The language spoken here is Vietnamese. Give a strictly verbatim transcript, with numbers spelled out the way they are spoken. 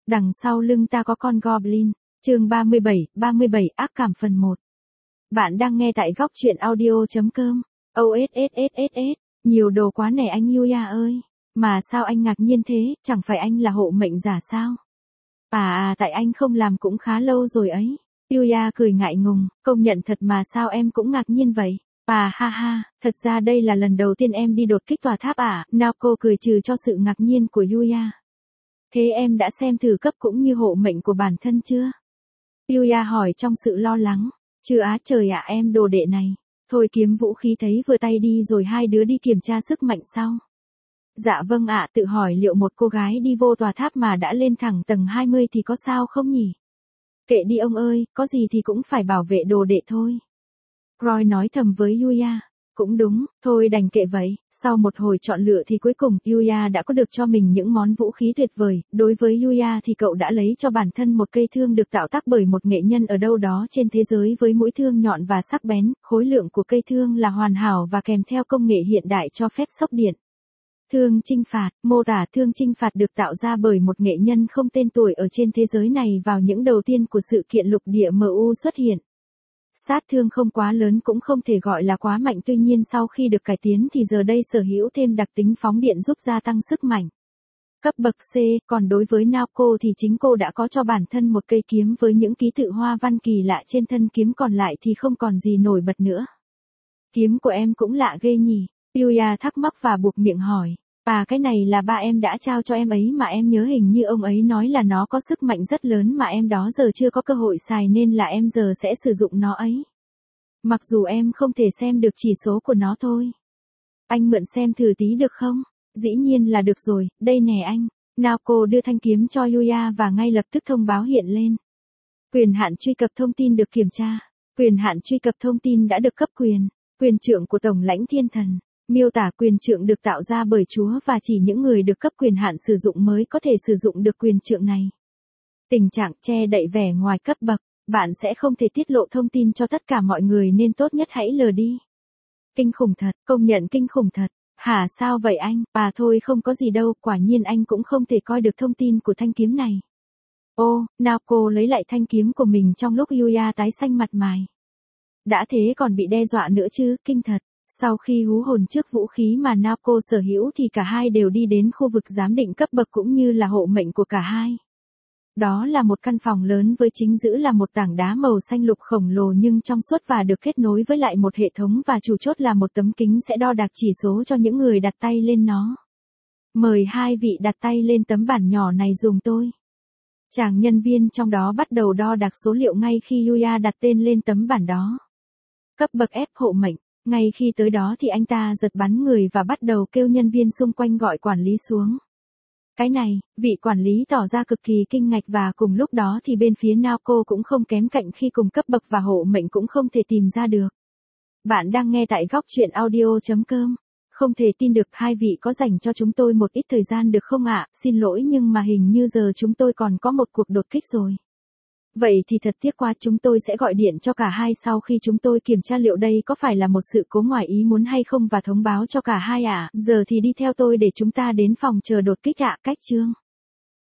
Đằng sau lưng ta có con Goblin. Chương ba mươi bảy, ba mươi bảy ác cảm phần một. Bạn đang nghe tại góc truyện audio.com. ô ét ét ét ét ét, nhiều đồ quá nè anh Yuya ơi. Mà sao anh ngạc nhiên thế, chẳng phải anh là hộ mệnh giả sao? À à tại anh không làm cũng khá lâu rồi ấy. Yuya cười ngại ngùng, công nhận thật mà sao em cũng ngạc nhiên vậy? À ha ha, thật ra đây là lần đầu tiên em đi đột kích tòa tháp à? Naoko cười trừ cho sự ngạc nhiên của Yuya. Thế em đã xem thử cấp cũng như hộ mệnh của bản thân chưa? Yuya hỏi trong sự lo lắng. Chưa á trời ạ em đồ đệ này. Thôi kiếm vũ khí thấy vừa tay đi rồi hai đứa đi kiểm tra sức mạnh sau. Dạ vâng ạ, tự hỏi liệu một cô gái đi vô tòa tháp mà đã lên thẳng tầng hai mươi thì có sao không nhỉ? Kệ đi ông ơi, có gì thì cũng phải bảo vệ đồ đệ thôi. Roy nói thầm với Yuya. Cũng đúng, thôi đành kệ vậy. Sau một hồi chọn lựa thì cuối cùng Yuya đã có được cho mình những món vũ khí tuyệt vời. Đối với Yuya thì cậu đã lấy cho bản thân một cây thương được tạo tác bởi một nghệ nhân ở đâu đó trên thế giới với mũi thương nhọn và sắc bén. Khối lượng của cây thương là hoàn hảo và kèm theo công nghệ hiện đại cho phép sốc điện. Thương chinh phạt, mô tả thương chinh phạt được tạo ra bởi một nghệ nhân không tên tuổi ở trên thế giới này vào những đầu tiên của sự kiện lục địa em u xuất hiện. Sát thương không quá lớn cũng không thể gọi là quá mạnh, tuy nhiên sau khi được cải tiến thì giờ đây sở hữu thêm đặc tính phóng điện giúp gia tăng sức mạnh. Cấp bậc C, còn đối với Naoko thì chính cô đã có cho bản thân một cây kiếm với những ký tự hoa văn kỳ lạ trên thân kiếm, còn lại thì không còn gì nổi bật nữa. Kiếm của em cũng lạ ghê nhỉ? Yuya thắc mắc và buộc miệng hỏi. À cái này là ba em đã trao cho em ấy mà em nhớ hình như ông ấy nói là nó có sức mạnh rất lớn mà em đó giờ chưa có cơ hội xài nên là em giờ sẽ sử dụng nó ấy. Mặc dù em không thể xem được chỉ số của nó thôi. Anh mượn xem thử tí được không? Dĩ nhiên là được rồi, đây nè anh. Naoko đưa thanh kiếm cho Yuya và ngay lập tức thông báo hiện lên. Quyền hạn truy cập thông tin được kiểm tra. Quyền hạn truy cập thông tin đã được cấp quyền. Quyền trượng của Tổng lãnh Thiên Thần. Miêu tả quyền trượng được tạo ra bởi Chúa và chỉ những người được cấp quyền hạn sử dụng mới có thể sử dụng được quyền trượng này. Tình trạng che đậy vẻ ngoài cấp bậc, bạn sẽ không thể tiết lộ thông tin cho tất cả mọi người nên tốt nhất hãy lờ đi. Kinh khủng thật, công nhận kinh khủng thật. Hả sao vậy anh? À thôi không có gì đâu, quả nhiên anh cũng không thể coi được thông tin của thanh kiếm này. Ô, Naoko lấy lại thanh kiếm của mình trong lúc Yuya tái xanh mặt mày. Đã thế còn bị đe dọa nữa chứ, kinh thật. Sau khi hú hồn trước vũ khí mà Naoko sở hữu thì cả hai đều đi đến khu vực giám định cấp bậc cũng như là hộ mệnh của cả hai. Đó là một căn phòng lớn với chính giữa là một tảng đá màu xanh lục khổng lồ nhưng trong suốt và được kết nối với lại một hệ thống và chủ chốt là một tấm kính sẽ đo đạc chỉ số cho những người đặt tay lên nó. Mời hai vị đặt tay lên tấm bản nhỏ này dùng tôi. Chàng nhân viên trong đó bắt đầu đo đạc số liệu ngay khi Yuya đặt tên lên tấm bản đó. Cấp bậc F hộ mệnh. Ngay khi tới đó thì anh ta giật bắn người và bắt đầu kêu nhân viên xung quanh gọi quản lý xuống. Cái này, vị quản lý tỏ ra cực kỳ kinh ngạc và cùng lúc đó thì bên phía Naoko cũng không kém cạnh khi cùng cấp bậc và hộ mệnh cũng không thể tìm ra được. Bạn đang nghe tại góc truyện audio.com. Không thể tin được hai vị có dành cho chúng tôi một ít thời gian được không ạ? Xin lỗi nhưng mà hình như giờ chúng tôi còn có một cuộc đột kích rồi. Vậy thì thật tiếc quá, chúng tôi sẽ gọi điện cho cả hai sau khi chúng tôi kiểm tra liệu đây có phải là một sự cố ngoài ý muốn hay không và thông báo cho cả hai ạ. À. Giờ thì đi theo tôi để chúng ta đến phòng chờ đột kích ạ. Cách chương.